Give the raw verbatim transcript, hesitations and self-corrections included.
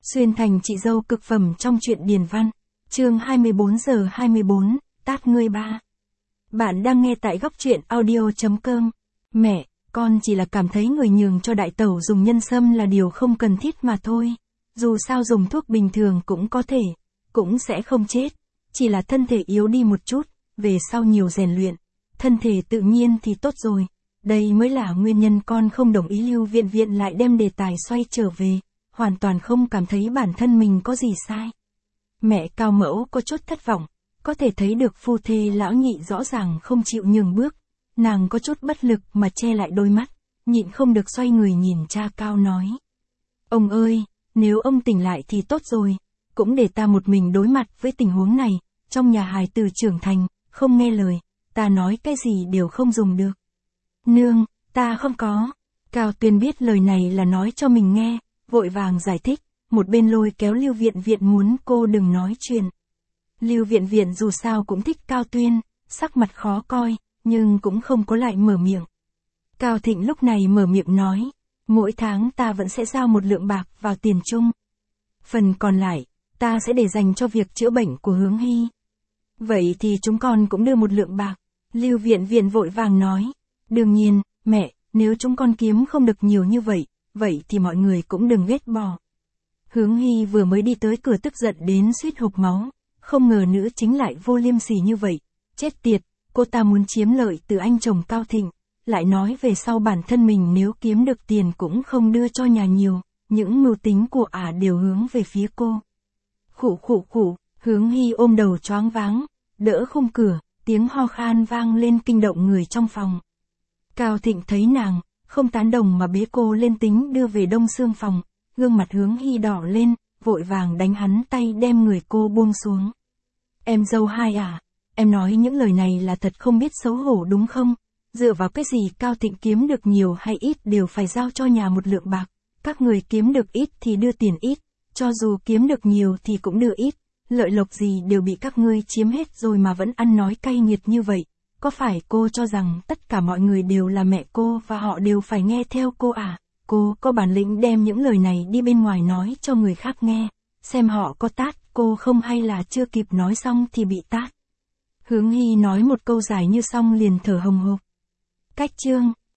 Xuyên thành chị dâu cực phẩm trong truyện Điền Văn. Chương hai mươi bốn giờ hai mươi bốn, tát ngươi ba. Bạn đang nghe tại góc truyện audio chấm com. Mẹ, con chỉ là cảm thấy người nhường cho đại tẩu dùng nhân sâm là điều không cần thiết mà thôi. Dù sao dùng thuốc bình thường cũng có thể, cũng sẽ không chết. Chỉ là thân thể yếu đi một chút, về sau nhiều rèn luyện. Thân thể tự nhiên thì tốt rồi. Đây mới là nguyên nhân con không đồng ý Lưu Viện Viện lại đem đề tài xoay trở về. Hoàn toàn không cảm thấy bản thân mình có gì sai. Mẹ Cao Mẫu có chút thất vọng, có thể thấy được phu thê lão nhị rõ ràng không chịu nhường bước. Nàng có chút bất lực mà che lại đôi mắt, nhịn không được xoay người nhìn cha Cao nói. Ông ơi, nếu ông tỉnh lại thì tốt rồi, cũng để ta một mình đối mặt với tình huống này, trong nhà hài tử trưởng thành, không nghe lời, ta nói cái gì đều không dùng được. Nương, ta không có. Cao Tuyên biết lời này là nói cho mình nghe, vội vàng giải thích, một bên lôi kéo Lưu Viện Viện muốn cô đừng nói chuyện. Lưu Viện Viện dù sao cũng thích Cao Tuyên, sắc mặt khó coi, nhưng cũng không có lại mở miệng. Cao Thịnh lúc này mở miệng nói, mỗi tháng ta vẫn sẽ giao một lượng bạc vào tiền chung. Phần còn lại, ta sẽ để dành cho việc chữa bệnh của Hướng Hy. Vậy thì chúng con cũng đưa một lượng bạc. Lưu Viện Viện vội vàng nói, đương nhiên, mẹ, nếu chúng con kiếm không được nhiều như vậy, vậy thì mọi người cũng đừng ghét bỏ. Hướng Hy vừa mới đi tới cửa tức giận đến suýt hộc máu, không ngờ nữ chính lại vô liêm sỉ như vậy, chết tiệt, cô ta muốn chiếm lợi từ anh chồng Cao Thịnh, lại nói về sau bản thân mình nếu kiếm được tiền cũng không đưa cho nhà nhiều, những mưu tính của ả đều hướng về phía cô. Khụ khụ khụ, Hướng Hy ôm đầu choáng váng, đỡ khung cửa, tiếng ho khan vang lên kinh động người trong phòng. Cao Thịnh thấy nàng, không tán đồng mà bế cô lên tính đưa về đông xương phòng, gương mặt Hướng Hy đỏ lên, vội vàng đánh hắn tay đem người cô buông xuống. Em dâu hai à, em nói những lời này là thật không biết xấu hổ đúng không? Dựa vào cái gì Cao Thịnh kiếm được nhiều hay ít đều phải giao cho nhà một lượng bạc, các người kiếm được ít thì đưa tiền ít, cho dù kiếm được nhiều thì cũng đưa ít, lợi lộc gì đều bị các ngươi chiếm hết rồi mà vẫn ăn nói cay nghiệt như vậy. Có phải cô cho rằng tất cả mọi người đều là mẹ cô và họ đều phải nghe theo cô à? Cô có bản lĩnh đem những lời này đi bên ngoài nói cho người khác nghe, xem họ có tát cô không hay là chưa kịp nói xong thì bị tát. Hướng Hy nói một câu dài như xong liền thở hồng hộc. Cách chương